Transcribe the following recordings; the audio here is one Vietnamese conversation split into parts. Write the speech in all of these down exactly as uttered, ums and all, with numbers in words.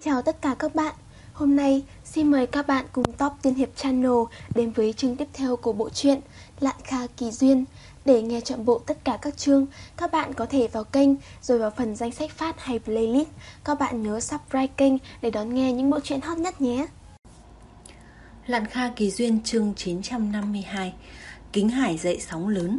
Chào tất cả các bạn. Hôm nay xin mời các bạn cùng Top Tiên Hiệp Channel đến với chương tiếp theo của bộ truyện Lạn Kha Kỳ Duyên. Để nghe trọn bộ tất cả các chương, các bạn có thể vào kênh rồi vào phần danh sách phát hay playlist. Các bạn nhớ subscribe kênh để đón nghe những bộ truyện hot nhất nhé. Lạn Kha Kỳ Duyên chương chín trăm năm mươi hai. Kính hải dậy sóng lớn.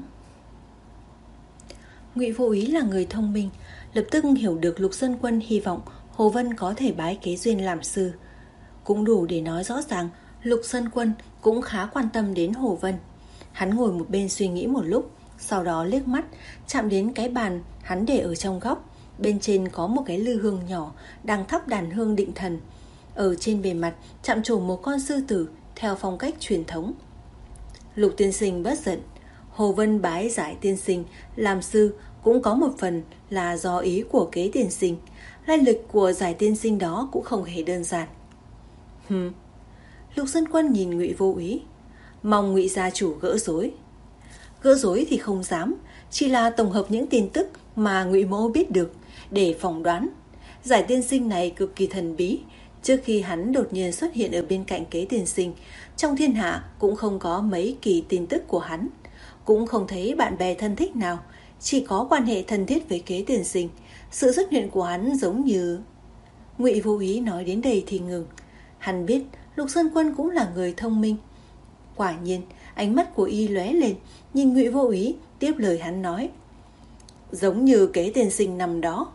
Ngụy Vô Ý là người thông minh, lập tức hiểu được Lục Sơn Quân hy vọng Hồ Vân có thể bái Kế Duyên làm sư. Cũng đủ để nói rõ ràng Lục Sơn Quân cũng khá quan tâm đến Hồ Vân. Hắn ngồi một bên suy nghĩ một lúc, sau đó liếc mắt chạm đến cái bàn hắn để ở trong góc. Bên trên có một cái lư hương nhỏ đang thắp đàn hương định thần. Ở trên bề mặt chạm trổ một con sư tử theo phong cách truyền thống. Lục tiên sinh bất giận. Hồ Vân bái Giải tiên sinh làm sư cũng có một phần là do ý của Kế tiên sinh. Lai lịch của Giải tiên sinh đó cũng không hề đơn giản. Hừm. Lục Sơn Quân nhìn Ngụy Vô Ý, mong Ngụy gia chủ gỡ rối. Gỡ rối thì không dám, chỉ là tổng hợp những tin tức mà Ngụy mỗ biết được để phỏng đoán. Giải tiên sinh này cực kỳ thần bí. Trước khi hắn đột nhiên xuất hiện ở bên cạnh Kế tiên sinh, trong thiên hạ cũng không có mấy kỳ tin tức của hắn, cũng không thấy bạn bè thân thích nào, chỉ có quan hệ thân thiết với Kế tiên sinh. Sự xuất hiện của hắn giống như... Ngụy Vô Ý nói đến đây thì ngừng. Hắn biết Lục Sơn Quân cũng là người thông minh. Quả nhiên, ánh mắt của y lóe lên, nhìn Ngụy Vô Ý, tiếp lời hắn nói. Giống như Kế tiên sinh năm đó.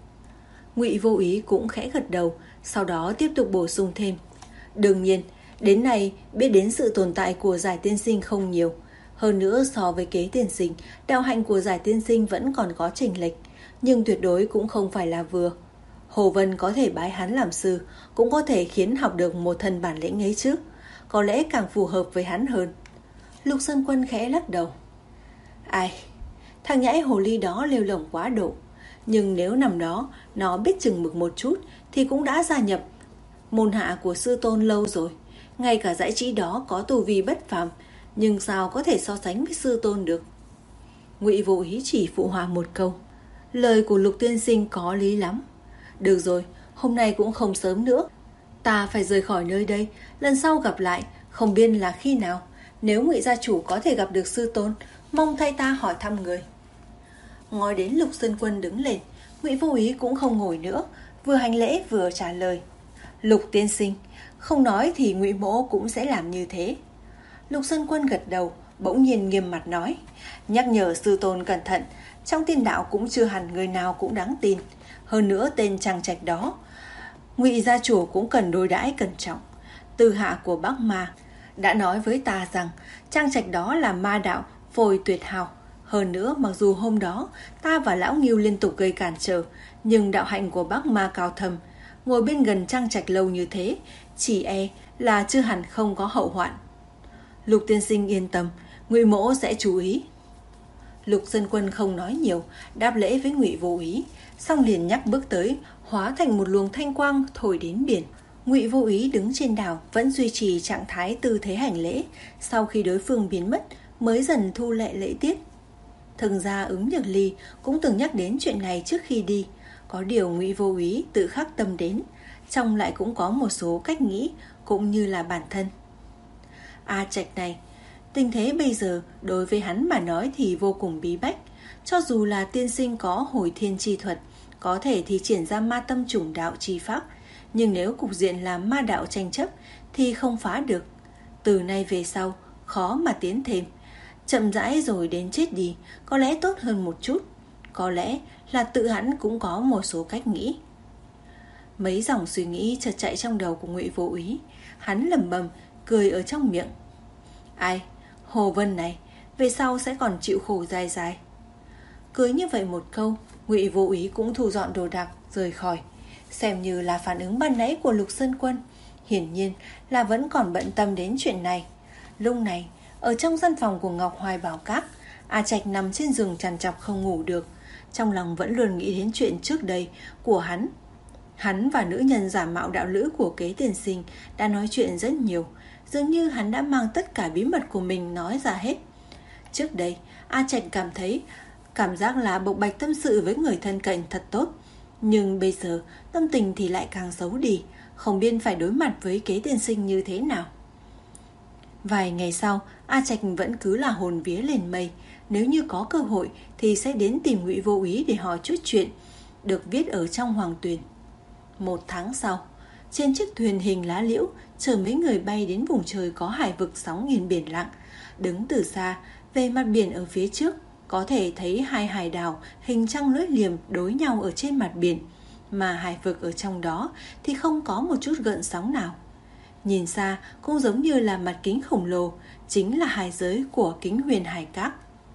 Ngụy Vô Ý cũng khẽ gật đầu, sau đó tiếp tục bổ sung thêm. Đương nhiên, đến nay biết đến sự tồn tại của Giải tiên sinh không nhiều. Hơn nữa so với Kế tiên sinh, đạo hạnh của Giải tiên sinh vẫn còn có chênh lệch, nhưng tuyệt đối cũng không phải là vừa. Hồ Vân có thể bái hắn làm sư, cũng có thể khiến học được một thân bản lĩnh ấy chứ. Có lẽ càng phù hợp với hắn hơn. Lục Sơn Quân khẽ lắc đầu. Ai, thằng nhãi hồ ly đó lêu lổng quá độ. Nhưng nếu năm đó nó biết chừng mực một chút thì cũng đã gia nhập môn hạ của sư tôn lâu rồi. Ngay cả giải trí đó có tu vi bất phàm, nhưng sao có thể so sánh với sư tôn được. Ngụy Vô Ý chỉ phụ họa một câu. Lời của Lục tiên sinh có lý lắm. Được rồi, hôm nay cũng không sớm nữa, ta phải rời khỏi nơi đây. Lần sau gặp lại không biết là khi nào. Nếu Ngụy gia chủ có thể gặp được sư tôn, mong thay ta hỏi thăm người. Ngồi đến Lục Sơn Quân đứng lên, Ngụy Vô Ý cũng không ngồi nữa, vừa hành lễ vừa trả lời. Lục tiên sinh, không nói thì Ngụy mỗ cũng sẽ làm như thế. Lục Sơn Quân gật đầu, bỗng nhiên nghiêm mặt nói. Nhắc nhở sư tôn cẩn thận, trong tiên đạo cũng chưa hẳn người nào cũng đáng tin. Hơn nữa tên Trang Trạch đó, Ngụy gia chủ cũng cần đối đãi cẩn trọng. Tư hạ của Bắc Ma đã nói với ta rằng Trang Trạch đó là ma đạo phôi tuyệt hào. Hơn nữa mặc dù hôm đó ta và Lão Ngưu liên tục gây cản trở, nhưng đạo hạnh của Bắc Ma cao thầm. Ngồi bên gần Trang Trạch lâu như thế, chỉ e là chưa hẳn không có hậu hoạn. Lục tiên sinh yên tâm, Ngụy mỗ sẽ chú ý. Lục Sơn Quân không nói nhiều, đáp lễ với Ngụy Vô Ý, xong liền nhắc bước tới, hóa thành một luồng thanh quang thổi đến biển. Ngụy Vô Ý đứng trên đảo vẫn duy trì trạng thái tư thế hành lễ, sau khi đối phương biến mất mới dần thu lệ lễ tiết. Thường gia Ứng Nhược Ly cũng từng nhắc đến chuyện này trước khi đi, có điều Ngụy Vô Ý tự khắc tâm đến, trong lại cũng có một số cách nghĩ cũng như là bản thân. A Trạch này, tình thế bây giờ đối với hắn mà nói thì vô cùng bí bách. Cho dù là tiên sinh có hồi thiên chi thuật, có thể thì triển ra ma tâm chủng đạo chi pháp, nhưng nếu cục diện là ma đạo tranh chấp thì không phá được. Từ nay về sau khó mà tiến thêm. Chậm rãi rồi đến chết đi có lẽ tốt hơn một chút. Có lẽ là tự hắn cũng có một số cách nghĩ. Mấy dòng suy nghĩ chợt chạy trong đầu của Ngụy Vô Ý. Hắn lẩm bẩm cười ở trong miệng. Ai, Hồ Vân này về sau sẽ còn chịu khổ dài dài. Cười như vậy một câu, Ngụy Vô Ý cũng thu dọn đồ đạc rời khỏi. Xem như là phản ứng ban nãy của Lục Sơn Quân, hiển nhiên là vẫn còn bận tâm đến chuyện này. Lúc này ở trong căn phòng của Ngọc Hoài Bảo Các, A Trạch nằm trên giường trằn trọc không ngủ được, trong lòng vẫn luôn nghĩ đến chuyện trước đây của hắn. Hắn và nữ nhân giả mạo đạo lữ của Kế tiên sinh đã nói chuyện rất nhiều, dường như hắn đã mang tất cả bí mật của mình nói ra hết. Trước đây A Trạch cảm thấy cảm giác là bộc bạch tâm sự với người thân cận thật tốt, Nhưng bây giờ tâm tình thì lại càng xấu đi, không biết phải đối mặt với Kế tiên sinh như thế nào. Vài ngày sau, A Trạch vẫn cứ là hồn vía lên mây. Nếu như có cơ hội thì sẽ đến tìm Ngụy Vô Úy để hỏi chút chuyện, được viết ở trong Hoàng Tuyền. Một tháng sau, trên chiếc thuyền hình lá liễu chở mấy người bay đến vùng trời có hải vực sóng nghìn biển lặng. Đứng từ xa, về mặt biển ở phía trước, có thể thấy hai hải đảo hình trăng lưỡi liềm đối nhau ở trên mặt biển, mà hải vực ở trong đó thì không có một chút gợn sóng nào. Nhìn xa cũng giống như là mặt kính khổng lồ, chính là hải giới của Kính Huyền Hải Các.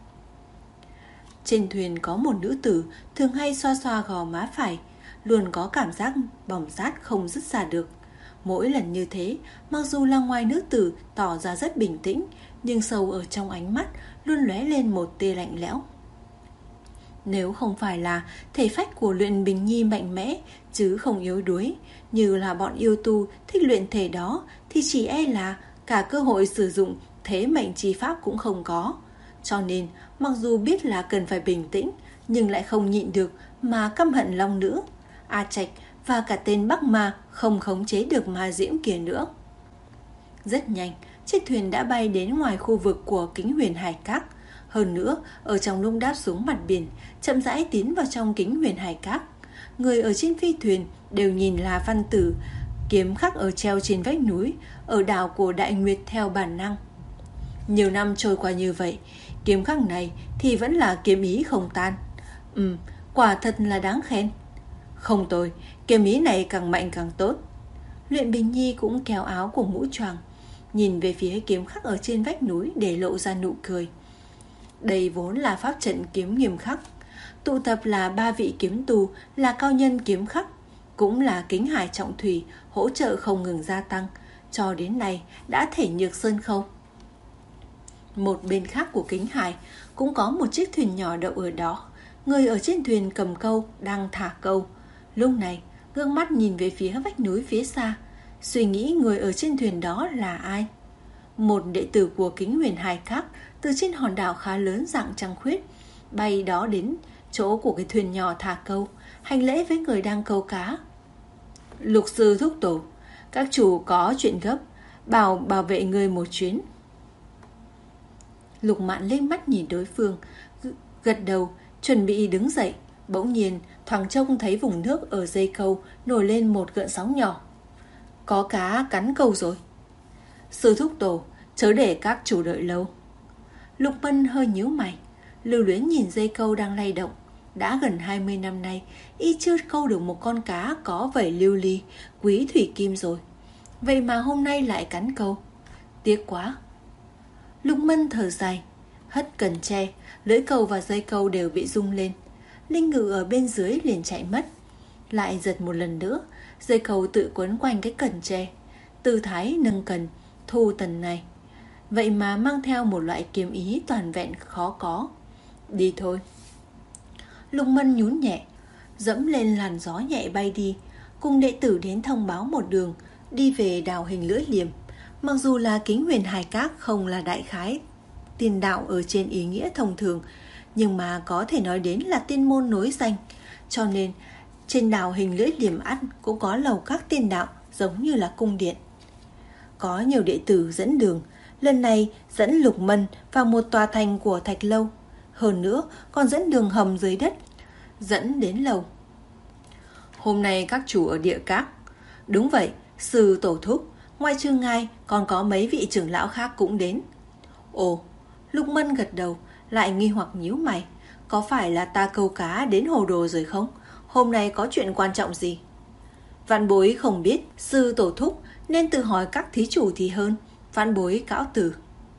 Trên thuyền có một nữ tử thường hay xoa xoa gò má phải, luôn có cảm giác bỏng rát không dứt ra được. Mỗi lần như thế, mặc dù là ngoài nữ tử tỏ ra rất bình tĩnh, nhưng sâu ở trong ánh mắt luôn lóe lên một tia lạnh lẽo. Nếu không phải là thể phách của Luyện Bình Nhi mạnh mẽ chứ không yếu đuối, như là bọn yêu tu thích luyện thể đó, thì chỉ e là cả cơ hội sử dụng thế mệnh chi pháp cũng không có. Cho nên, mặc dù biết là cần phải bình tĩnh, nhưng lại không nhịn được mà căm hận long nữ, A Trạch và cả tên Bắc Ma không khống chế được ma diễm kia nữa. Rất nhanh, chiếc thuyền đã bay đến ngoài khu vực của Kính Huyền Hải Các. Hơn nữa, ở trong lúc đáp xuống mặt biển, chậm rãi tiến vào trong Kính Huyền Hải Các. Người ở trên phi thuyền đều nhìn là văn tử, kiếm khắc ở treo trên vách núi, ở đảo của Đại Nguyệt theo bản năng. Nhiều năm trôi qua như vậy, kiếm khắc này thì vẫn là kiếm ý không tan. Ừm, quả thật là đáng khen. Không tồi, kiếm ý này càng mạnh càng tốt. Luyện Bình Nhi cũng kéo áo của mũ choàng, nhìn về phía kiếm khắc ở trên vách núi để lộ ra nụ cười. Đây vốn là pháp trận kiếm nghiêm khắc, tụ tập là ba vị kiếm tu là cao nhân kiếm khắc, cũng là Kính Hải trọng thủy hỗ trợ không ngừng gia tăng, cho đến nay đã thể nhược sơn khâu. Một bên khác của Kính Hải cũng có một chiếc thuyền nhỏ đậu ở đó. Người ở trên thuyền cầm câu đang thả câu. Lúc này gương mắt nhìn về phía vách núi phía xa, suy nghĩ người ở trên thuyền đó là ai. Một đệ tử của Kính Huyền Hải Các từ trên hòn đảo khá lớn dạng trăng khuyết bay đó đến chỗ của cái thuyền nhỏ thả câu, hành lễ với người đang câu cá. Lục sư thúc tổ, các chủ có chuyện gấp, bảo bảo vệ người một chuyến. Lục Mạn lên mắt nhìn đối phương, gật đầu, chuẩn bị đứng dậy. Bỗng nhiên thoáng trông thấy vùng nước ở dây câu nổi lên một gợn sóng nhỏ. Có cá cắn câu rồi. Sư thúc tổ, chớ để các chủ đợi lâu. Lục Mân hơi nhíu mày, lưu luyến nhìn dây câu đang lay động. Đã gần hai mươi năm nay, y chưa câu được một con cá có vảy lưu ly, quý thủy kim rồi. Vậy mà hôm nay lại cắn câu. Tiếc quá. Lục Mân thở dài, hất cần tre, lưỡi câu và dây câu đều bị rung lên. Linh Ngự ở bên dưới liền chạy mất. Lại giật một lần nữa, dây câu tự quấn quanh cái cần tre. Tư thái nâng cần, thu tần này. Vậy mà mang theo một loại kiếm ý toàn vẹn khó có. Đi thôi. Lục Mân nhún nhẹ, dẫm lên làn gió nhẹ bay đi, cùng đệ tử đến thông báo một đường, đi về đảo hình lưỡi liềm. Mặc dù là Kính Huyền Hải Các không là đại khái tiên đạo ở trên ý nghĩa thông thường, nhưng mà có thể nói đến là tiên môn nối danh. Cho nên trên đảo hình lưỡi liềm ắt cũng có lầu các tiên đạo giống như là cung điện. Có nhiều đệ tử dẫn đường, lần này dẫn Lục Mân vào một tòa thành của Thạch Lâu. Hơn nữa còn dẫn đường hầm dưới đất, dẫn đến lầu. Hôm nay các chủ ở địa các. Đúng vậy, sư tổ thúc, ngoài trừ ngài còn có mấy vị trưởng lão khác cũng đến. Ồ, Lục Mân gật đầu, lại nghi hoặc nhíu mày. Có phải là ta câu cá đến hồ đồ rồi không? Hôm nay có chuyện quan trọng gì? Vạn bối không biết, sư tổ thúc nên tự hỏi các thí chủ thì hơn. Vạn bối cáo từ.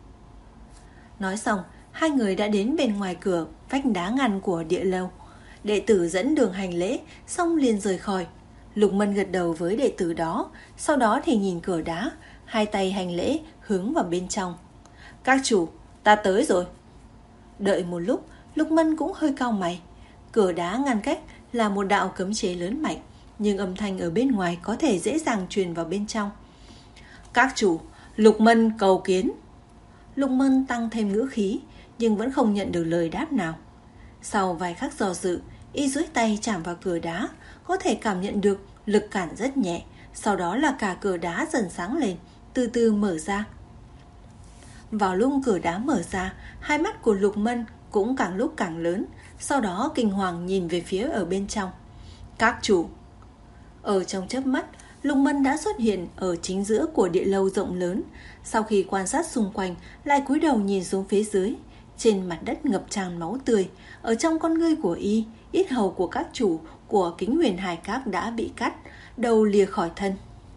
Nói xong, hai người đã đến bên ngoài cửa vách đá ngăn của địa lâu. Đệ tử dẫn đường hành lễ, xong liền rời khỏi. Lục Mân gật đầu với đệ tử đó, sau đó thì nhìn cửa đá, hai tay hành lễ hướng vào bên trong. Các chủ, ta tới rồi. Đợi một lúc, Lục Mân cũng hơi cau mày. Cửa đá ngăn cách là một đạo cấm chế lớn mạnh, nhưng âm thanh ở bên ngoài có thể dễ dàng truyền vào bên trong. Các chủ, Lục Mân cầu kiến. Lục Mân tăng thêm ngữ khí, nhưng vẫn không nhận được lời đáp nào. Sau vài khắc do dự, y duỗi tay chạm vào cửa đá, có thể cảm nhận được lực cản rất nhẹ. Sau đó là cả cửa đá dần sáng lên, từ từ mở ra. Vào lúc cửa đá mở ra, hai mắt của Lục Mân cũng càng lúc càng lớn. Sau đó kinh hoàng nhìn về phía ở bên trong. Các chủ. Ở trong chớp mắt, Lục Mân đã xuất hiện ở chính giữa của địa lâu rộng lớn. Sau khi quan sát xung quanh, lại cúi đầu nhìn xuống phía dưới. Trên mặt đất ngập tràn máu tươi. Ở trong con ngươi của y, yết hầu của các chủ của Kính Huyền Hải Các đã bị cắt, đầu lìa khỏi thân.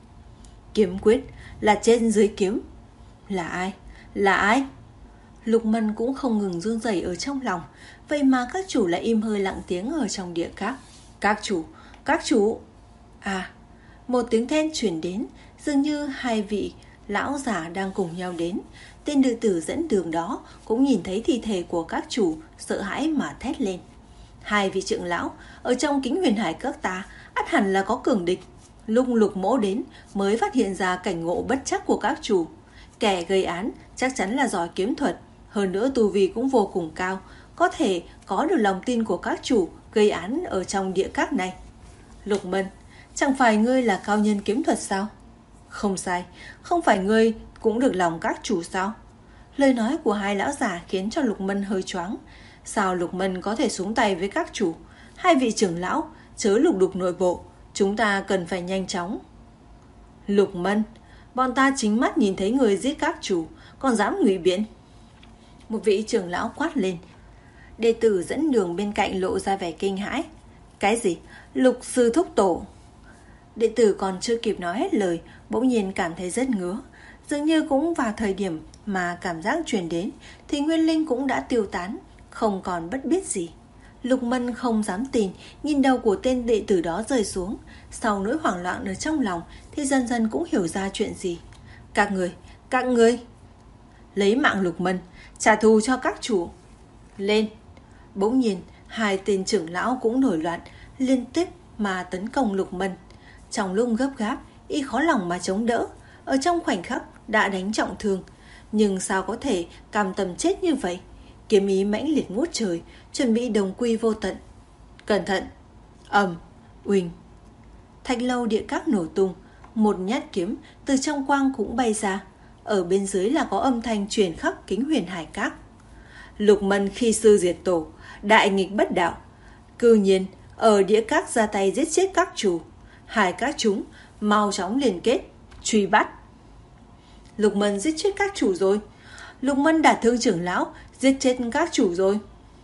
Kiếm quyết là trên dưới kiếm. Là ai? Là ai? Lục Mân cũng không ngừng run rẩy ở trong lòng. Vậy mà các chủ lại im hơi lặng tiếng ở trong địa các. Các chủ, các chủ. À, một tiếng then chuyển đến, dường như hai vị lão giả đang cùng nhau đến. Tên đệ tử dẫn đường đó cũng nhìn thấy thi thể của các chủ, sợ hãi mà thét lên. Hai vị trưởng lão ở trong Kính Huyền Hải Các ta ắt hẳn là có cường địch. Lúc Lục Mỗ đến mới phát hiện ra cảnh ngộ bất trắc của các chủ. Kẻ gây án chắc chắn là giỏi kiếm thuật, hơn nữa tu vi cũng vô cùng cao, có thể có được lòng tin của các chủ gây án ở trong địa các này. Lục Mân, chẳng phải ngươi là cao nhân kiếm thuật sao? Không sai, không phải ngươi cũng được lòng các chủ sao? Lời nói của hai lão già khiến cho Lục Mân hơi choáng. Sao Lục Mân có thể xuống tay với các chủ? Hai vị trưởng lão, chớ lục đục nội bộ, chúng ta cần phải nhanh chóng. Lục Mân, bọn ta chính mắt nhìn thấy người giết các chủ, còn dám ngụy biện. Một vị trưởng lão quát lên. Đệ tử dẫn đường bên cạnh lộ ra vẻ kinh hãi. Cái gì? Lục sư thúc tổ? Đệ tử còn chưa kịp nói hết lời, bỗng nhiên cảm thấy rất ngứa. Dường như cũng vào thời điểm mà cảm giác truyền đến thì nguyên linh cũng đã tiêu tán, không còn bất biết gì. Lục Mân không dám tin, nhìn đầu của tên đệ tử đó rơi xuống. Sau nỗi hoảng loạn ở trong lòng thì dần dần cũng hiểu ra chuyện gì. Các người, các người lấy mạng Lục Mân, trả thù cho các chủ. Lên. Bỗng nhiên hai tên trưởng lão cũng nổi loạn, liên tiếp mà tấn công Lục Mân. Trong lúc gấp gáp, y khó lòng mà chống đỡ, ở trong khoảnh khắc đã đánh trọng thương. Nhưng sao có thể cam tâm chết như vậy? Kiếm ý mãnh liệt ngút trời, chuẩn bị đồng quy vô tận. Cẩn thận! Ầm, uỳnh. Thạch lâu địa các nổ tung, một nhát kiếm từ trong quang cũng bay ra. Ở bên dưới là có âm thanh truyền khắp Kính Huyền Hải Các. Lục Mân khi sư diệt tổ, đại nghịch bất đạo. Cư nhiên ở địa các ra tay giết chết các chủ. Hai các chúng mau chóng liên kết, truy bắt. Lục Mân giết chết các chủ rồi. Lục Mân đả thương trưởng lão, giết chết các chủ rồi.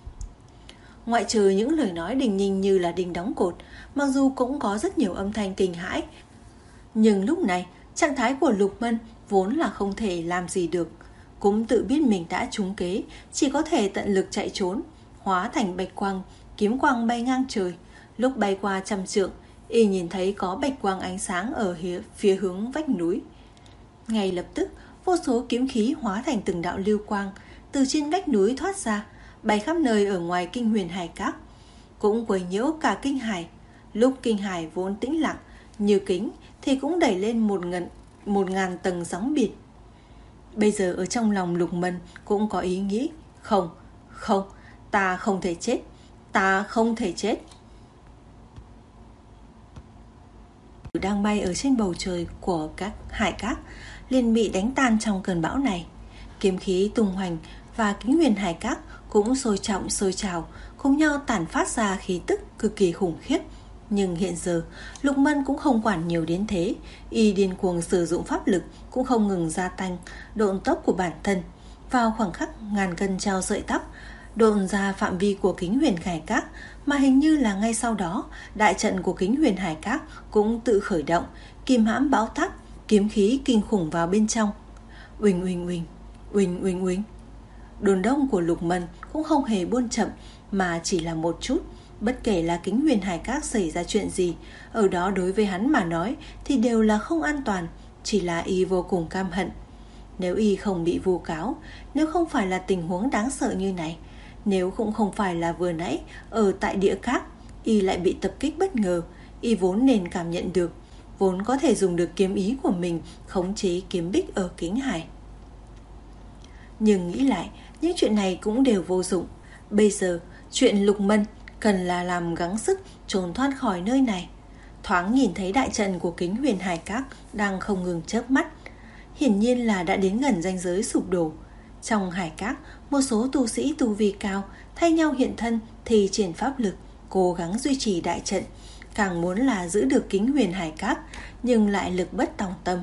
Ngoại trừ những lời nói đình ninh như là đình đóng cột, mặc dù cũng có rất nhiều âm thanh kinh hãi, nhưng lúc này trạng thái của Lục Mân vốn là không thể làm gì được. Cũng tự biết mình đã trúng kế, chỉ có thể tận lực chạy trốn, hóa thành bạch quang, kiếm quang bay ngang trời. Lúc bay qua trăm trượng, y nhìn thấy có bạch quang ánh sáng ở phía hướng vách núi. Ngay lập tức, vô số kiếm khí hóa thành từng đạo lưu quang từ trên vách núi thoát ra, bay khắp nơi ở ngoài Kinh Huyền Hải Các, cũng quấy nhiễu cả kinh hải. Lúc kinh hải vốn tĩnh lặng như kính thì cũng đẩy lên một ngàn, một ngàn tầng sóng biển. Bây giờ ở trong lòng Lục Mân cũng có ý nghĩ, không, không, ta không thể chết, ta không thể chết. Đang bay ở trên bầu trời của các hải các liền bị đánh tan trong cơn bão này. Kiếm khí tung hoành và Kính Huyền Hải Các cũng sôi trọng sôi trào, cùng nhau tản phát ra khí tức cực kỳ khủng khiếp. Nhưng hiện giờ Lục Mân cũng không quản nhiều đến thế, y điên cuồng sử dụng pháp lực, cũng không ngừng gia tăng độ tốc của bản thân. Vào khoảng khắc ngàn cân treo sợi tóc, độn ra phạm vi của Kính Huyền Hải Các, mà hình như là ngay sau đó đại trận của Kính Huyền Hải Các cũng tự khởi động, kìm hãm bão táp, kiếm khí kinh khủng vào bên trong. Uỳnh uỳnh uỳnh, uỳnh uỳnh uỳnh. Đồn đông của Lục Mân cũng không hề buôn chậm, mà chỉ là một chút. Bất kể là Kính Huyền Hải Các xảy ra chuyện gì, ở đó đối với hắn mà nói thì đều là không an toàn. Chỉ là y vô cùng cam hận. Nếu y không bị vu cáo, nếu không phải là tình huống đáng sợ như này, nếu cũng không phải là vừa nãy ở tại địa các y lại bị tập kích bất ngờ, y vốn nên cảm nhận được, vốn có thể dùng được kiếm ý của mình khống chế kiếm bích ở Kính Hải. Nhưng nghĩ lại, những chuyện này cũng đều vô dụng. Bây giờ chuyện Lục Mân cần là làm gắng sức trốn thoát khỏi nơi này. thoáng nhìn thấy đại trận của Kính Huyền Hải Các đang không ngừng chớp mắt, hiển nhiên là đã đến gần ranh giới sụp đổ. Trong hải các, một số tu sĩ tu vi cao thay nhau hiện thân thì triển pháp lực, cố gắng duy trì đại trận, càng muốn là giữ được Kính Huyền Hải Các, nhưng lại lực bất tòng tâm.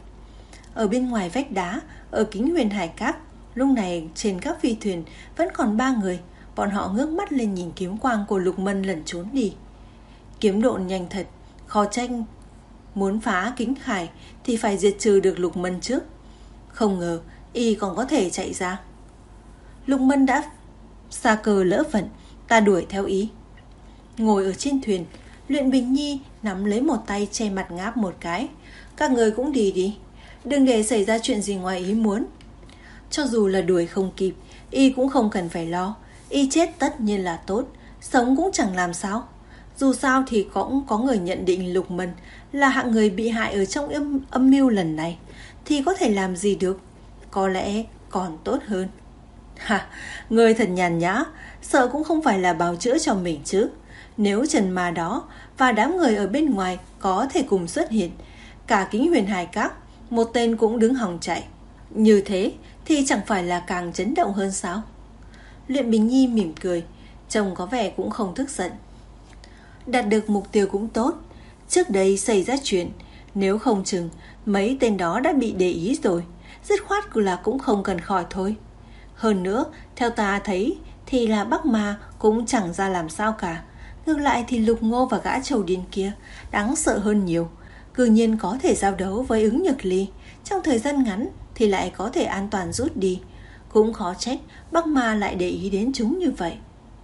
Ở bên ngoài vách đá, ở Kính Huyền Hải Các, lúc này trên các phi thuyền vẫn còn ba người. Bọn họ ngước mắt lên nhìn kiếm quang của Lục Mân lẩn trốn đi. Kiếm độ nhanh thật, khó tranh muốn phá Kính Hải thì phải diệt trừ được Lục Mân trước. Không ngờ y còn có thể chạy ra. Lục Mân đã xa cờ lỡ vận, ta đuổi theo ý. Ngồi ở trên thuyền, Luyện Bình Nhi nắm lấy một tay che mặt ngáp một cái. Các người cũng đi đi, đừng để xảy ra chuyện gì ngoài ý muốn. Cho dù là đuổi không kịp, y cũng không cần phải lo. Y chết tất nhiên là tốt, sống cũng chẳng làm sao. Dù sao thì cũng có người nhận định Lục Mân là hạng người bị hại ở trong âm, âm mưu lần này, thì có thể làm gì được. Có lẽ còn tốt hơn. Ha, người thật nhàn nhã, sợ cũng không phải là bào chữa cho mình chứ. Nếu Trần Ma đó và đám người ở bên ngoài có thể cùng xuất hiện, cả Kính Huyền Hải Các một tên cũng đứng hòng chạy, như thế thì chẳng phải là càng chấn động hơn sao? Luyện Bình Nhi mỉm cười, trông có vẻ cũng không tức giận. Đạt được mục tiêu cũng tốt. Trước đây xảy ra chuyện, nếu không chừng mấy tên đó đã bị để ý rồi, dứt khoát là cũng không cần khỏi thôi. Hơn nữa, theo ta thấy thì là Bắc Ma cũng chẳng ra làm sao cả. Ngược lại thì Lục Ngô và gã Trầu Điên kia đáng sợ hơn nhiều. Cư nhiên có thể giao đấu với Ứng Nhược Ly, trong thời gian ngắn thì lại có thể an toàn rút đi. Cũng khó trách Bắc Ma lại để ý đến chúng như vậy.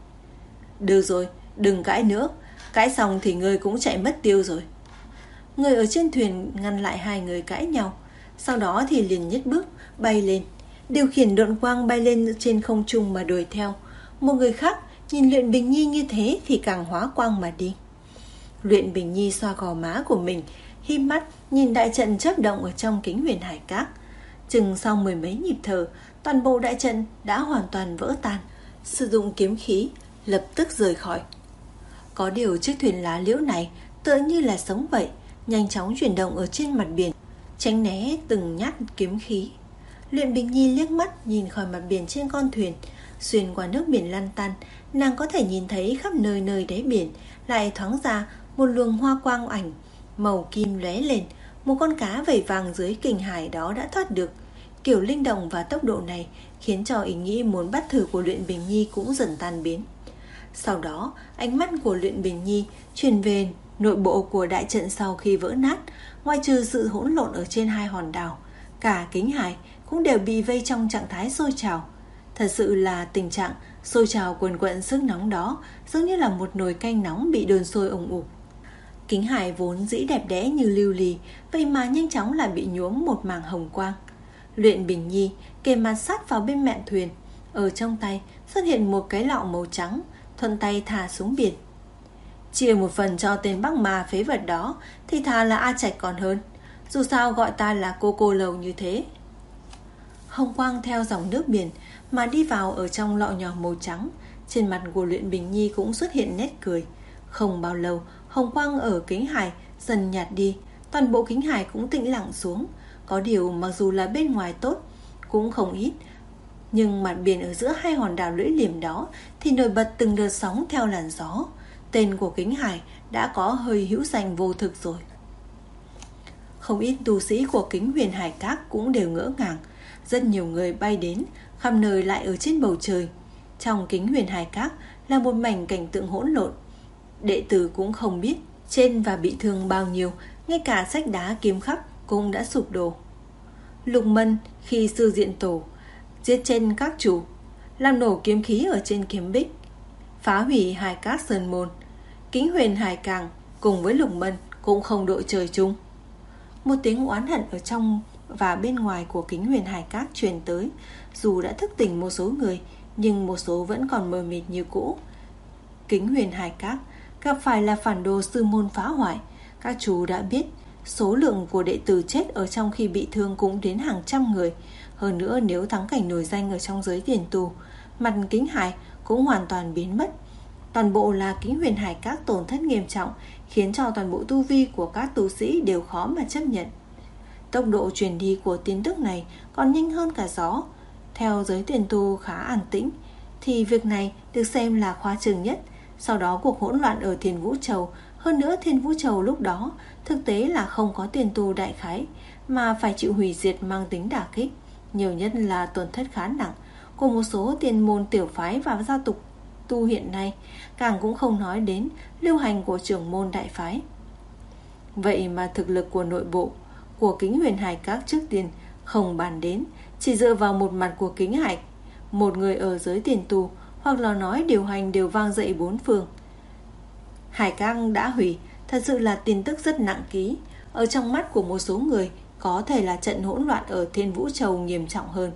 Được rồi, đừng cãi nữa. Cãi xong thì ngươi cũng chạy mất tiêu rồi. Người ở trên thuyền ngăn lại hai người cãi nhau. Sau đó thì liền nhất bước bay lên, điều khiển độn quang bay lên trên không trung mà đuổi theo. Một người khác nhìn Luyện Bình Nhi như thế thì càng hóa quang mà đi. Luyện Bình Nhi xoa gò má của mình, híp mắt nhìn đại trận chớp động ở trong Kính Huyền Hải Các. Chừng sau mười mấy nhịp thở, toàn bộ đại trận đã hoàn toàn vỡ tan. Sử dụng kiếm khí, lập tức rời khỏi. Có điều chiếc thuyền lá liễu này tựa như là sống vậy, nhanh chóng chuyển động ở trên mặt biển, tránh né từng nhát kiếm khí. Luyện Bình Nhi liếc mắt nhìn khỏi mặt biển trên con thuyền, xuyên qua nước biển lăn tăn, nàng có thể nhìn thấy khắp nơi nơi đáy biển lại thoáng ra một luồng hoa quang ảnh màu kim lóe lên. Một con cá vảy vàng dưới kình hải đó đã thoát được. Kiểu linh động và tốc độ này khiến cho ý nghĩ muốn bắt thử của Luyện Bình Nhi cũng dần tan biến. Sau đó, ánh mắt của Luyện Bình Nhi chuyển về nội bộ của đại trận sau khi vỡ nát. Ngoài trừ sự hỗn lộn ở trên hai hòn đảo, cả Kính Hải cũng đều bị vây trong trạng thái sôi trào. Thật sự là tình trạng sôi trào quần quận sức nóng đó giống như là một nồi canh nóng bị đun sôi ùng ục. Kính Hải vốn dĩ đẹp đẽ như lưu ly, vậy mà nhanh chóng lại bị nhuốm một mảng hồng quang. Luyện Bình Nhi kề mặt sát vào bên mạn thuyền, ở trong tay xuất hiện một cái lọ màu trắng, thuận tay thả xuống biển. Chia một phần cho tên Bắc Ma phế vật đó thì thà là A Trạch còn hơn. Dù sao gọi ta là cô cô lầu như thế. Hồng quang theo dòng nước biển mà đi vào ở trong lọ nhỏ màu trắng. Trên mặt của Luyện Bình Nhi cũng xuất hiện nét cười. Không bao lâu, hồng quang ở Kính Hải dần nhạt đi, toàn bộ Kính Hải cũng tĩnh lặng xuống. Có điều mặc dù là bên ngoài tốt cũng không ít, nhưng mặt biển ở giữa hai hòn đảo lưỡi liềm đó thì nổi bật từng đợt sóng theo làn gió. Tên của Kính Hải đã có hơi hữu danh vô thực rồi. Không ít tu sĩ của Kính Huyền Hải Các cũng đều ngỡ ngàng. Rất nhiều người bay đến, khắp nơi lại ở trên bầu trời. Trong Kính Huyền Hải Các là một mảnh cảnh tượng hỗn lộn. Đệ tử cũng không biết trên và bị thương bao nhiêu, ngay cả sách đá kiếm khắc cũng đã sụp đổ. Lục Mân khi sư diện tổ giết trên các chủ, làm nổ kiếm khí ở trên kiếm bích, phá hủy Hải Các sơn môn. Kính Huyền Hải Càng cùng với Lục Mân cũng không đội trời chung. Một tiếng oán hận ở trong và bên ngoài của Kính Huyền Hải Các truyền tới. Dù đã thức tỉnh một số người, nhưng một số vẫn còn mờ mịt như cũ. Kính Huyền Hải Các gặp phải là phản đồ sư môn phá hoại. Các chú đã biết số lượng của đệ tử chết ở trong khi bị thương cũng đến hàng trăm người. Hơn nữa nếu thắng cảnh nổi danh ở trong giới tiền tù, mặt Kính Hải cũng hoàn toàn biến mất. Toàn bộ là Kính Huyền Hải Các tổn thất nghiêm trọng, khiến cho toàn bộ tu vi của các tu sĩ đều khó mà chấp nhận. Tốc độ truyền đi của tin tức này còn nhanh hơn cả gió. Theo giới tiền tu khá an tĩnh, thì việc này được xem là khoa trương nhất. Sau đó cuộc hỗn loạn ở Thiên Vũ Châu, hơn nữa Thiên Vũ Châu lúc đó thực tế là không có tiền tu đại khái, mà phải chịu hủy diệt mang tính đả kích. Nhiều nhất là tổn thất khá nặng của một số tiền môn tiểu phái và gia tộc tu hiện nay, càng cũng không nói đến lưu hành của trưởng môn đại phái. Vậy mà thực lực của nội bộ của Kính Huyền Hải Các trước tiên không bàn đến, chỉ dựa vào một mặt của Kính Hải, một người ở giới tiền tu, hoặc là nói điều hành đều vang dậy bốn phương. Hải Các đã hủy, thật sự là tin tức rất nặng ký. Ở trong mắt của một số người, có thể là trận hỗn loạn ở Thiên Vũ Châu nghiêm trọng hơn.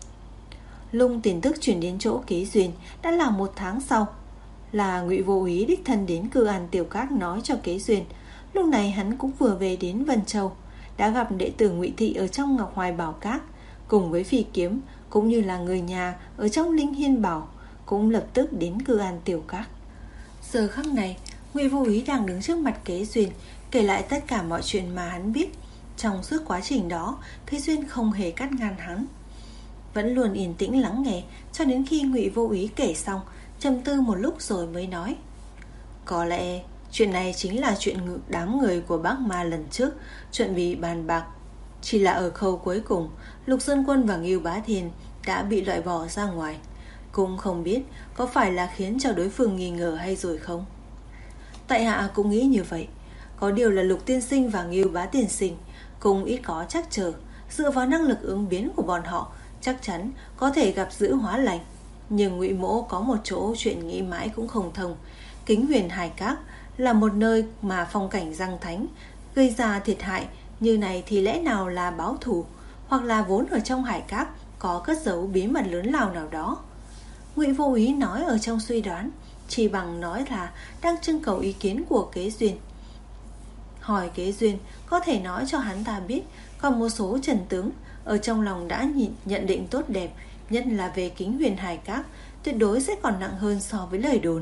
Lung tin tức chuyển đến chỗ Kế Duyên đã là một tháng sau, là Ngụy Vô Úy đích thân đến Cư An Tiểu Các nói cho Kế Duyên. Lúc này hắn cũng vừa về đến Vân Châu, đã gặp đệ tử Ngụy Thị ở trong Ngọc Hoài Bảo Các, cùng với Phi Kiếm, cũng như là người nhà ở trong Linh Hiên Bảo, cũng lập tức đến Cư An Tiểu Các. Giờ khắc này, Ngụy Vô Úy đang đứng trước mặt Kế Duyên, kể lại tất cả mọi chuyện mà hắn biết. Trong suốt quá trình đó, Kế Duyên không hề cắt ngang hắn, vẫn luôn yên tĩnh lắng nghe cho đến khi Ngụy Vô Úy kể xong, trầm tư một lúc rồi mới nói: có lẽ chuyện này chính là chuyện đám người của Bắc Ma lần trước chuẩn bị bàn bạc, chỉ là ở khâu cuối cùng Lục Sơn Quân và Ngưu Bá Thiên đã bị loại bỏ ra ngoài. Cũng không biết có phải là khiến cho đối phương nghi ngờ hay rồi không. Tại hạ cũng nghĩ như vậy. Có điều là Lục Tiên Sinh và Ngưu Bá Tiên Sinh cũng ít có chắc chờ, dựa vào năng lực ứng biến của bọn họ chắc chắn có thể gặp dữ hóa lành. Nhưng Ngụy Mỗ có một chỗ chuyện nghĩ mãi cũng không thông. Kính Huyền Hải Các là một nơi mà phong cảnh răng thánh, gây ra thiệt hại như này thì lẽ nào là báo thù, hoặc là vốn ở trong Hải Các có cất giấu bí mật lớn lao nào đó. Ngụy Vô Úy nói ở trong suy đoán, chỉ bằng nói là đang trưng cầu ý kiến của Kế Duyên. Hỏi Kế Duyên có thể nói cho hắn ta biết, còn một số trần tướng ở trong lòng đã nhìn, nhận định tốt đẹp, nhất là về Kính Huyền Hải Các, tuyệt đối sẽ còn nặng hơn so với lời đồn.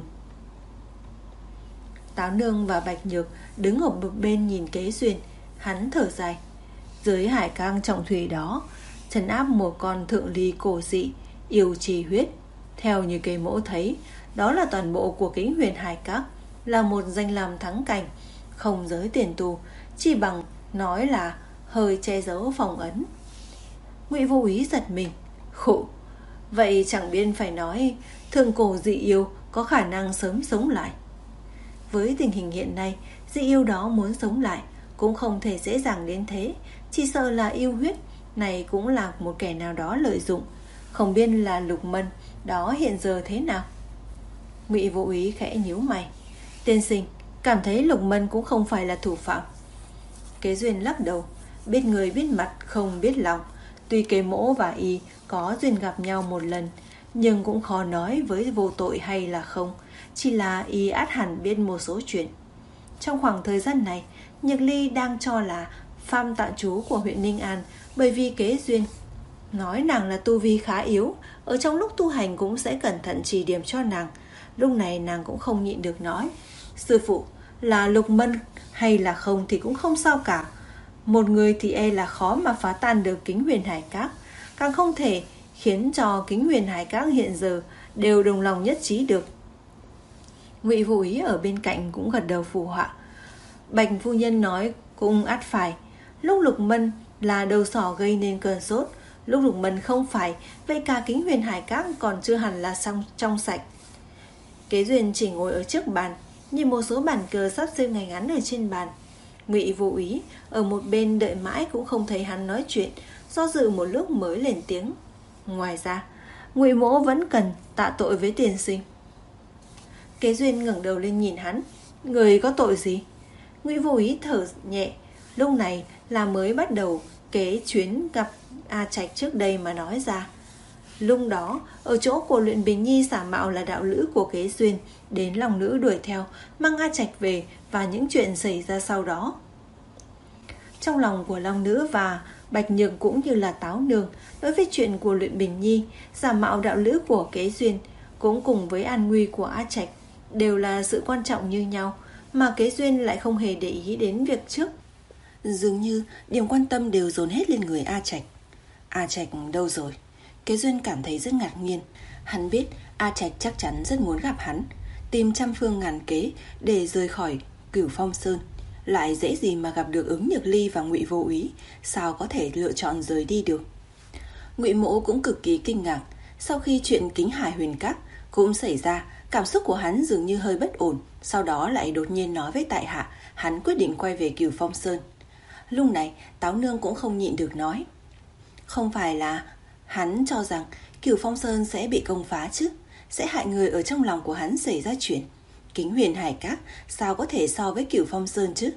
Táo Nương và Bạch Nhược đứng ở một bên nhìn Kế Duyên, hắn thở dài. Dưới hải cang trọng thủy đó, trấn áp một con thượng ly cổ dị, yêu trì huyết. Theo như Kế Mỗ thấy, đó là toàn bộ của Kính Huyền Hải Các, là một danh làm thắng cảnh, không giới tiền tù, chỉ bằng nói là hơi che giấu phòng ấn. Ngụy Vô Úy giật mình, khổ. Vậy chẳng biết phải nói thượng cổ dị yêu có khả năng sớm sống lại. Với tình hình hiện nay, dị yêu đó muốn sống lại cũng không thể dễ dàng đến thế. Chỉ sợ là yêu huyết này cũng là một kẻ nào đó lợi dụng. Không biết là Lục Mân đó hiện giờ thế nào. Ngụy Vô Úy khẽ nhíu mày. Tiên sinh cảm thấy Lục Mân cũng không phải là thủ phạm. Kế Duyên lắc đầu. Biết người biết mặt không biết lòng. Tuy Kế Mỗ và y có duyên gặp nhau một lần, nhưng cũng khó nói với vô tội hay là không. Chỉ là y át hẳn biết một số chuyện. Trong khoảng thời gian này, Nhược Ly đang cho là pham tạm trú của huyện Ninh An, bởi vì Kế Duyên nói nàng là tu vi khá yếu, ở trong lúc tu hành cũng sẽ cẩn thận chỉ điểm cho nàng. Lúc này nàng cũng không nhịn được nói: sư phụ, là Lục Mân hay là không thì cũng không sao cả. Một người thì e là khó mà phá tan được Kính Huyền Hải Các, càng không thể khiến cho Kính Huyền Hải Các hiện giờ đều đồng lòng nhất trí được. Ngụy Vô Úy ở bên cạnh cũng gật đầu phù họa. Bạch phu nhân nói cũng ắt phải. Lúc Lục Mân là đầu sỏ gây nên cơn sốt, lúc Lục Mân không phải, vậy cả Kính Huyền Hải Các còn chưa hẳn là xong trong sạch. Kế Duyên chỉ ngồi ở trước bàn, nhìn một số bàn cờ sắp xếp ngay ngắn ở trên bàn. Ngụy Vô Úy ở một bên đợi mãi cũng không thấy hắn nói chuyện, do dự một lúc mới lên tiếng. Ngoài ra, Ngụy Mỗ vẫn cần tạ tội với tiên sinh. Kế Duyên ngẩng đầu lên nhìn hắn. Người có tội gì? Ngụy Vô Úy thở nhẹ. Lúc này là mới bắt đầu kế chuyến gặp A Trạch trước đây mà nói ra. Lúc đó ở chỗ của Luyện Bình Nhi giả mạo là đạo lữ của Kế Duyên, đến lòng nữ đuổi theo mang A Trạch về, và những chuyện xảy ra sau đó. Trong lòng của Long Nữ và Bạch Nhược cũng như là Táo Nương, đối với chuyện của Luyện Bình Nhi giả mạo đạo lữ của Kế Duyên, cũng cùng với an nguy của A Trạch, đều là sự quan trọng như nhau, mà Kế Duyên lại không hề để ý đến việc trước. Dường như điểm quan tâm đều dồn hết lên người A Trạch. A Trạch đâu rồi? Kế Duyên cảm thấy rất ngạc nhiên. Hắn biết A Trạch chắc chắn rất muốn gặp hắn, tìm trăm phương ngàn kế để rời khỏi Cửu Phong Sơn. Lại dễ gì mà gặp được Ứng Nhược Ly và Ngụy Vô Úy, sao có thể lựa chọn rời đi được. Ngụy Mỗ cũng cực kỳ kinh ngạc. Sau khi chuyện Kính Hải Huyền Các cũng xảy ra, cảm xúc của hắn dường như hơi bất ổn. Sau đó lại đột nhiên nói với tại hạ, hắn quyết định quay về Cửu Phong Sơn. Lúc này Táo Nương cũng không nhịn được nói, không phải là hắn cho rằng Cửu Phong Sơn sẽ bị công phá chứ, sẽ hại người ở trong lòng của hắn xảy ra chuyện. Kính Huyền Hải Các sao có thể so với Cửu Phong Sơn chứ?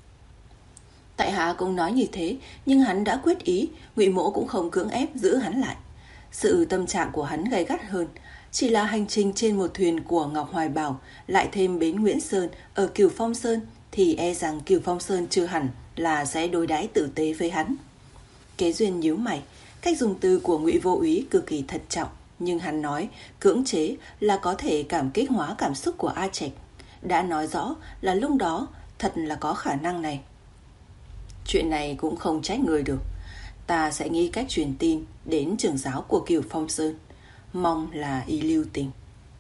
Tại hạ cũng nói như thế, nhưng hắn đã quyết ý, Ngụy Mỗ cũng không cưỡng ép giữ hắn lại. Sự tâm trạng của hắn gay gắt hơn, chỉ là hành trình trên một thuyền của Ngọc Hoài Bảo, lại thêm bến Nguyễn Sơn ở Cửu Phong Sơn, thì e rằng Cửu Phong Sơn chưa hẳn là sẽ đối đãi tử tế với hắn. Kế Duyên nhíu mày, cách dùng từ của Ngụy Vô Úy cực kỳ thận trọng, nhưng hắn nói cưỡng chế là có thể cảm kích hóa cảm xúc của A Trạch. Đã nói rõ là lúc đó thật là có khả năng này. Chuyện này cũng không trách người được. Ta sẽ nghĩ cách truyền tin đến trưởng giáo của Cửu Phong Sơn, mong là y lưu tình.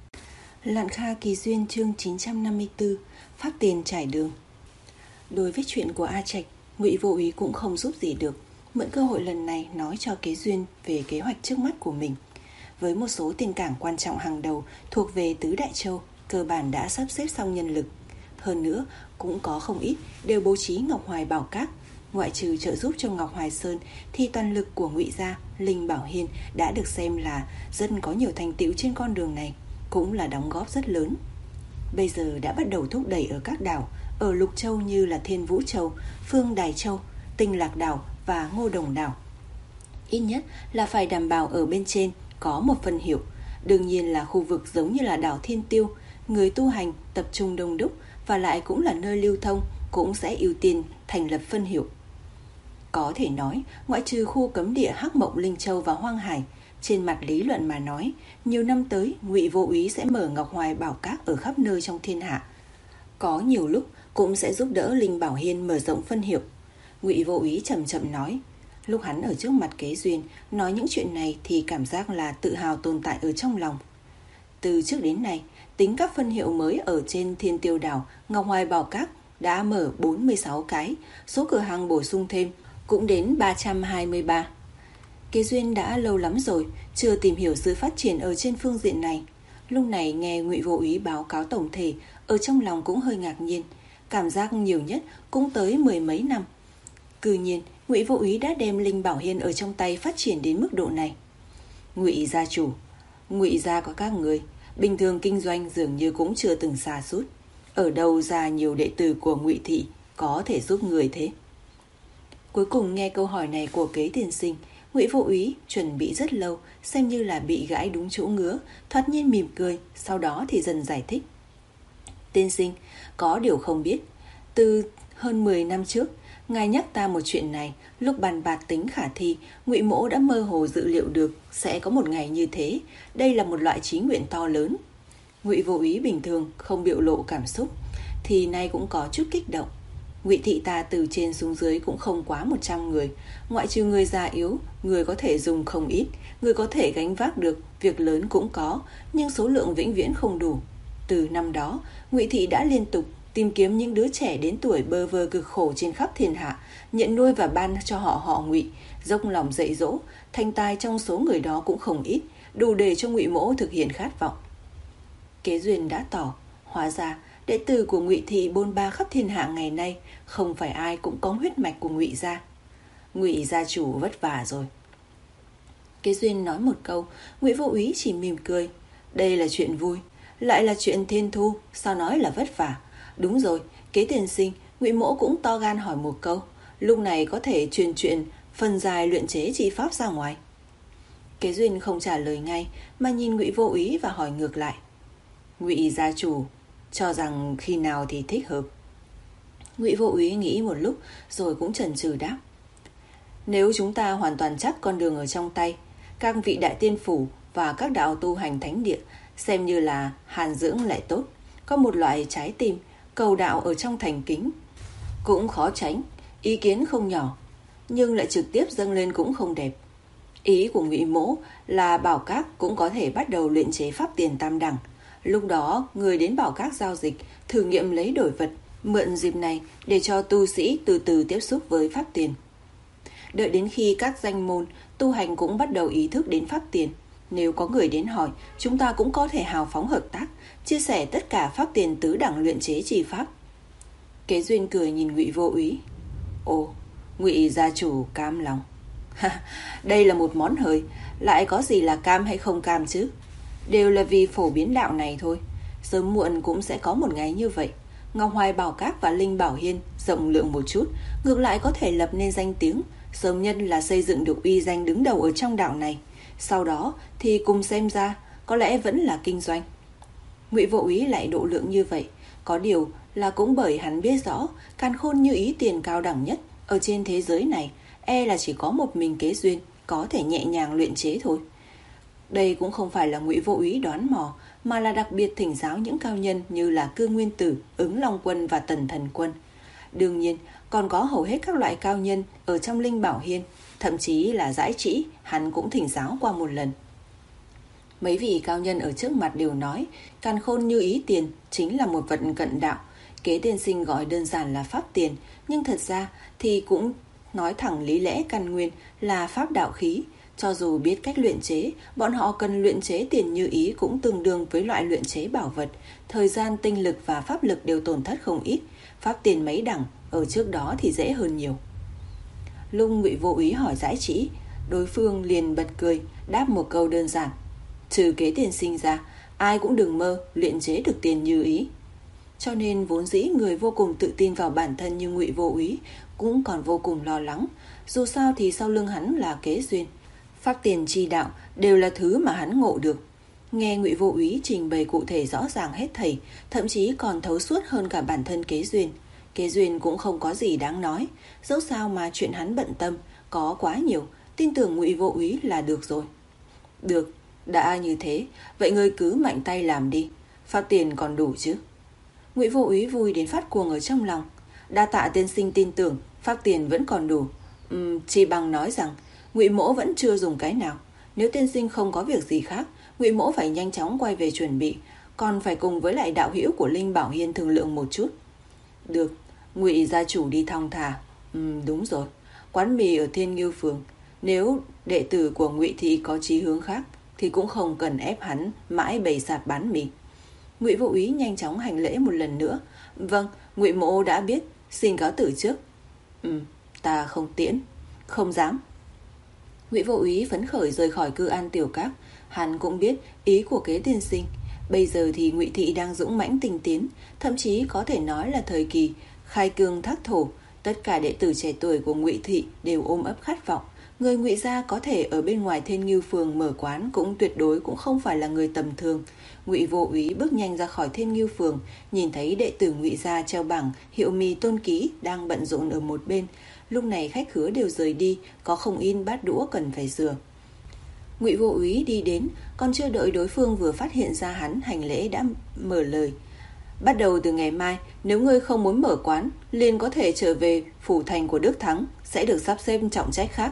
Lạn Kha Kỳ Duyên chương chín trăm năm mươi tư, Pháp Tiền trải đường. Đối với chuyện của A Trạch, Ngụy Vô Úy cũng không giúp gì được. Mượn cơ hội lần này nói cho Kế Duyên về kế hoạch trước mắt của mình. Với một số tiền cảng quan trọng hàng đầu thuộc về Tứ Đại Châu, cơ bản đã sắp xếp xong nhân lực. Hơn nữa, cũng có không ít đều bố trí Ngọc Hoài Bảo Các. Ngoại trừ trợ giúp cho Ngọc Hoài Sơn, thì toàn lực của Ngụy gia, Linh Bảo Hiên đã được xem là rất có nhiều thành tựu trên con đường này, cũng là đóng góp rất lớn. Bây giờ đã bắt đầu thúc đẩy ở các đảo ở Lục Châu như là Thiên Vũ Châu, Phương Đài Châu, Tinh Lạc Đảo và Ngô Đồng Đảo. Ít nhất là phải đảm bảo ở bên trên có một phân hiệu. Đương nhiên là khu vực giống như là đảo Thiên Tiêu, người tu hành tập trung đông đúc và lại cũng là nơi lưu thông, cũng sẽ ưu tiên thành lập phân hiệu. Có thể nói, ngoại trừ khu cấm địa Hắc Mộng Linh Châu và Hoang Hải, trên mặt lý luận mà nói, nhiều năm tới Ngụy Vô Úy sẽ mở Ngọc Hoài Bảo Các ở khắp nơi trong thiên hạ. Có nhiều lúc cũng sẽ giúp đỡ Linh Bảo Hiên mở rộng phân hiệu. Ngụy Vô Úy chậm chậm nói. Lúc hắn ở trước mặt Kế Duyên nói những chuyện này thì cảm giác là tự hào tồn tại ở trong lòng. Từ trước đến nay, tính các phân hiệu mới ở trên Thiên Tiêu Đảo, Ngọc Hoài Bảo Các đã mở bốn mươi sáu cái, số cửa hàng bổ sung thêm cũng đến ba trăm hai mươi ba. Kế Duyên đã lâu lắm rồi chưa tìm hiểu sự phát triển ở trên phương diện này. Lúc này nghe Ngụy Vô Úy báo cáo tổng thể, ở trong lòng cũng hơi ngạc nhiên, cảm giác nhiều nhất cũng tới mười mấy năm. Cư nhiên Ngụy Vô Úy đã đem Linh Bảo Hiên ở trong tay phát triển đến mức độ này. Ngụy gia chủ, Ngụy gia có các người bình thường kinh doanh dường như cũng chưa từng xa suốt, ở đâu ra nhiều đệ tử của Ngụy thị có thể giúp người thế? Cuối cùng nghe câu hỏi này của Kế tiên sinh, Ngụy Vô Úy chuẩn bị rất lâu, xem như là bị gãi đúng chỗ ngứa, thoạt nhiên mỉm cười, sau đó thì dần giải thích. Tiên sinh, có điều không biết, từ hơn mười năm trước, ngài nhắc ta một chuyện này, lúc bàn bạc tính khả thi, Ngụy Mỗ đã mơ hồ dự liệu được sẽ có một ngày như thế. Đây là một loại chí nguyện to lớn. Ngụy Vô Úy bình thường không biểu lộ cảm xúc, thì nay cũng có chút kích động. Ngụy thị ta từ trên xuống dưới cũng không quá một trăm người, ngoại trừ người già yếu, người có thể dùng không ít, người có thể gánh vác được việc lớn cũng có, nhưng số lượng vĩnh viễn không đủ. Từ năm đó, Ngụy thị đã liên tục tìm kiếm những đứa trẻ đến tuổi bơ vơ cực khổ trên khắp thiên hạ, nhận nuôi và ban cho họ họ Ngụy, dốc lòng dạy dỗ, thành tài trong số người đó cũng không ít, đủ để cho Ngụy Mỗ thực hiện khát vọng. Kế Duyên đã tỏ, hóa ra đệ tử của Ngụy thị bôn ba khắp thiên hạ ngày nay không phải ai cũng có huyết mạch của Ngụy gia. Ngụy gia chủ vất vả rồi. Kế Duyên nói một câu, Ngụy Vô Úy chỉ mỉm cười. Đây là chuyện vui, lại là chuyện thiên thu, sao nói là vất vả? Đúng rồi, Kế tiên sinh, Ngụy Mỗ cũng to gan hỏi một câu, lúc này có thể truyền chuyện phần dài luyện chế chi pháp ra ngoài. Kế Duyên không trả lời ngay, mà nhìn Ngụy Vô Úy và hỏi ngược lại. Ngụy gia chủ cho rằng khi nào thì thích hợp? Ngụy Vô Úy nghĩ một lúc rồi cũng chần chừ đáp. Nếu chúng ta hoàn toàn chắc con đường ở trong tay, các vị đại tiên phủ và các đạo tu hành thánh địa xem như là hàn dưỡng lại tốt, có một loại trái tim cầu đạo ở trong thành kính. Cũng khó tránh, ý kiến không nhỏ, nhưng lại trực tiếp dâng lên cũng không đẹp. Ý của Ngụy Mỗ là Bảo Các cũng có thể bắt đầu luyện chế pháp tiền tam đẳng. Lúc đó, người đến Bảo Các giao dịch, thử nghiệm lấy đổi vật, mượn dịp này để cho tu sĩ từ từ tiếp xúc với pháp tiền. Đợi đến khi các danh môn tu hành cũng bắt đầu ý thức đến pháp tiền, nếu có người đến hỏi, chúng ta cũng có thể hào phóng hợp tác, chia sẻ tất cả pháp tiền tứ đẳng luyện chế chi pháp. Kế Duyên cười nhìn Ngụy Vô Úy. Ồ, Ngụy gia chủ cam lòng. Đây là một món hời, lại có gì là cam hay không cam chứ? Đều là vì phổ biến đạo này thôi. Sớm muộn cũng sẽ có một ngày như vậy. Ngọc Hoài Bảo Các và Linh Bảo Hiên rộng lượng một chút, ngược lại có thể lập nên danh tiếng, sớm nhân là xây dựng được uy danh đứng đầu ở trong đạo này. Sau đó thì cùng xem ra, có lẽ vẫn là kinh doanh. Ngụy Vô Úy lại độ lượng như vậy, có điều là cũng bởi hắn biết rõ càn khôn như ý tiền cao đẳng nhất ở trên thế giới này, e là chỉ có một mình Kế Duyên có thể nhẹ nhàng luyện chế thôi. Đây cũng không phải là Ngụy Vô Úy đoán mò, mà là đặc biệt thỉnh giáo những cao nhân như là Cương Nguyên Tử, Ứng Long Quân và Tần Thần Quân. Đương nhiên, còn có hầu hết các loại cao nhân ở trong Linh Bảo Hiên, thậm chí là Giải Trĩ, hắn cũng thỉnh giáo qua một lần. Mấy vị cao nhân ở trước mặt đều nói, càn khôn như ý tiền chính là một vật cận đạo. Kế tiên sinh gọi đơn giản là pháp tiền, nhưng thật ra thì cũng nói thẳng lý lẽ căn nguyên là pháp đạo khí. Cho dù biết cách luyện chế, bọn họ cần luyện chế tiền như ý cũng tương đương với loại luyện chế bảo vật. Thời gian, tinh lực và pháp lực đều tổn thất không ít. Pháp tiền mấy đẳng, ở trước đó thì dễ hơn nhiều. Lúc Ngụy Vô Úy hỏi Giải Trĩ, đối phương liền bật cười, đáp một câu đơn giản. Trừ Kế tiên sinh ra, ai cũng đừng mơ luyện chế được tiền như ý. Cho nên vốn dĩ người vô cùng tự tin vào bản thân như Ngụy Vô Úy cũng còn vô cùng lo lắng. Dù sao thì sau lưng hắn là Kế Duyên. Pháp tiền chi đạo đều là thứ mà hắn ngộ được. Nghe Ngụy Vô Úy trình bày cụ thể rõ ràng hết thảy, thậm chí còn thấu suốt hơn cả bản thân Kế Duyên. Kế Duyên cũng không có gì đáng nói, dẫu sao mà chuyện hắn bận tâm có quá nhiều, tin tưởng Ngụy Vô Úy là được rồi. Được, đã như thế, vậy ngươi cứ mạnh tay làm đi, pháp tiền còn đủ chứ? Ngụy Vô Úy vui đến phát cuồng ở trong lòng. Đa tạ tiên sinh tin tưởng, pháp tiền vẫn còn đủ. Uhm, chi bằng nói rằng Ngụy Mỗ vẫn chưa dùng cái nào. Nếu tiên sinh không có việc gì khác, Ngụy Mỗ phải nhanh chóng quay về chuẩn bị, còn phải cùng với lại đạo hữu của Linh Bảo Hiên thương lượng một chút. Được, Ngụy gia chủ đi thong thả. Uhm, đúng rồi, quán mì ở Thiên Ngưu Phường. Nếu đệ tử của Ngụy thị có chí hướng khác thì cũng không cần ép hắn mãi bày sạp bán mì. Ngụy Vô Úy nhanh chóng hành lễ một lần nữa. Vâng, Ngụy Mỗ đã biết, xin cáo từ trước. Ừ, ta không tiễn. Không dám. Ngụy Vô Úy phấn khởi rời khỏi Cư An Tiểu Các. Hắn cũng biết ý của Kế tiên sinh. Bây giờ thì Ngụy thị đang dũng mãnh tinh tiến, thậm chí có thể nói là thời kỳ khai cương thác thổ. Tất cả đệ tử trẻ tuổi của Ngụy thị đều ôm ấp khát vọng. Người Ngụy gia có thể ở bên ngoài Thiên Ngưu Phường mở quán cũng tuyệt đối cũng không phải là người tầm thường. Ngụy Vô Úy bước nhanh ra khỏi Thiên Ngưu Phường, nhìn thấy đệ tử Ngụy gia treo bảng hiệu mì Tôn Ký đang bận rộn ở một bên. Lúc này khách khứa đều rời đi, có không in bát đũa cần phải rửa. Ngụy Vô Úy đi đến, còn chưa đợi đối phương vừa phát hiện ra hắn hành lễ đã mở lời. Bắt đầu từ ngày mai, nếu ngươi không muốn mở quán, liền có thể trở về phủ thành của Đức Thắng, sẽ được sắp xếp trọng trách khác.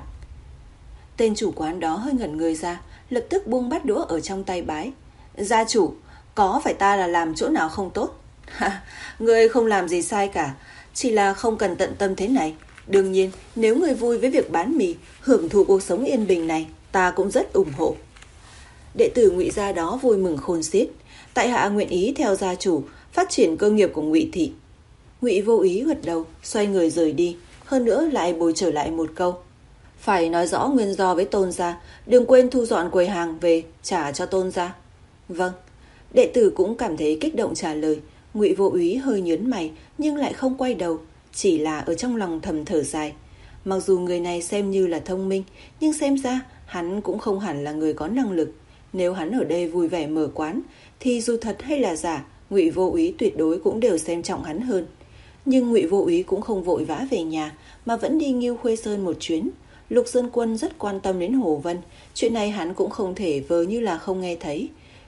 Tên chủ quán đó hơi ngẩn người ra, lập tức buông bát đũa ở trong tay bái. Gia chủ, có phải ta là làm chỗ nào không tốt? Ha, ngươi không làm gì sai cả, chỉ là không cần tận tâm thế này. Đương nhiên, nếu ngươi vui với việc bán mì, hưởng thụ cuộc sống yên bình này, ta cũng rất ủng hộ. Đệ tử Ngụy gia đó vui mừng khôn xiết. Tại hạ nguyện ý theo gia chủ phát triển cơ nghiệp của Ngụy thị. Ngụy Vô Úy gật đầu, xoay người rời đi, hơn nữa lại bồi trở lại một câu. Phải nói rõ nguyên do với Tôn gia, đừng quên thu dọn quầy hàng về trả cho Tôn gia. Vâng. Đệ tử cũng cảm thấy kích động trả lời. Ngụy Vô Úy hơi nhướng mày nhưng lại không quay đầu, chỉ là ở trong lòng thầm thở dài. Mặc dù người này xem như là thông minh, nhưng xem ra hắn cũng không hẳn là người có năng lực. Nếu hắn ở đây vui vẻ mở quán, thì dù thật hay là giả, Ngụy Vô Úy tuyệt đối cũng đều xem trọng hắn hơn. Nhưng Ngụy Vô Úy cũng không vội vã về nhà, mà vẫn đi Ngưu Khuê Sơn một chuyến. Lục Sơn Quân rất quan tâm đến Hồ Vân, chuyện này hắn cũng không thể vờ như là không nghe thấy.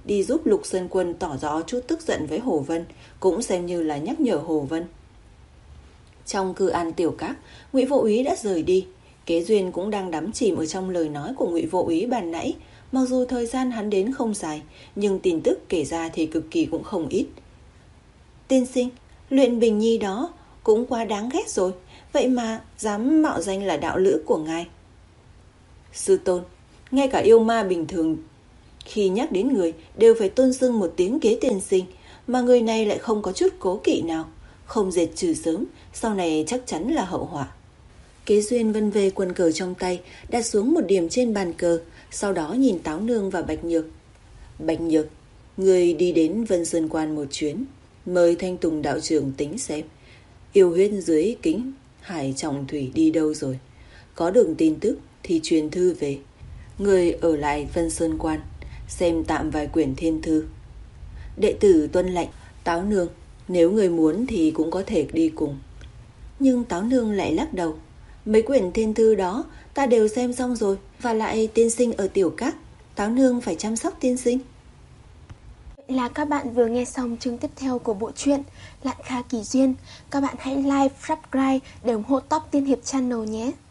đi giúp Lục Sơn Quân tỏ rõ chút tức giận với Hồ Vân, cũng xem như là nhắc nhở Hồ Vân. Trong cư an tiểu các, Ngụy Vô Úy đã rời đi. Kế Duyên cũng đang đắm chìm ở trong lời nói của Ngụy Vô Úy ban nãy. Mặc dù thời gian hắn đến không dài, nhưng tin tức kể ra thì cực kỳ cũng không ít. Tiên sinh, Luyện Bình Nhi đó cũng quá đáng ghét rồi, vậy mà dám mạo danh là đạo lữ của ngài. Sư tôn, ngay cả yêu ma bình thường khi nhắc đến người đều phải tôn xưng một tiếng Kế tiên sinh, mà người này lại không có chút cố kỵ nào, không diệt trừ sớm, sau này chắc chắn là hậu họa. Kế Duyên vân về quần cờ trong tay, đặt xuống một điểm trên bàn cờ, sau đó nhìn Táo Nương và Bạch Nhược. Bạch Nhược, người đi đến Vân Sơn Quan một chuyến, mời Thanh Tùng đạo trưởng tính xem yêu huyết dưới kính hải trọng thủy đi đâu rồi. Có được tin tức thì truyền thư về. Người ở lại Vân Sơn Quan, xem tạm vài quyển thiên thư. Đệ tử tuân lệnh. Táo Nương, nếu người muốn thì cũng có thể đi cùng. Nhưng Táo Nương lại lắc đầu. Mấy quyển thiên thư đó ta đều xem xong rồi, và lại tiên sinh ở tiểu các, Táo Nương phải chăm sóc tiên sinh. Vậy là các bạn vừa nghe xong chương tiếp theo của bộ truyện Lạn Kha Kỳ Duyên. Các bạn hãy like, subscribe để ủng hộ Top Tiên Hiệp Channel nhé.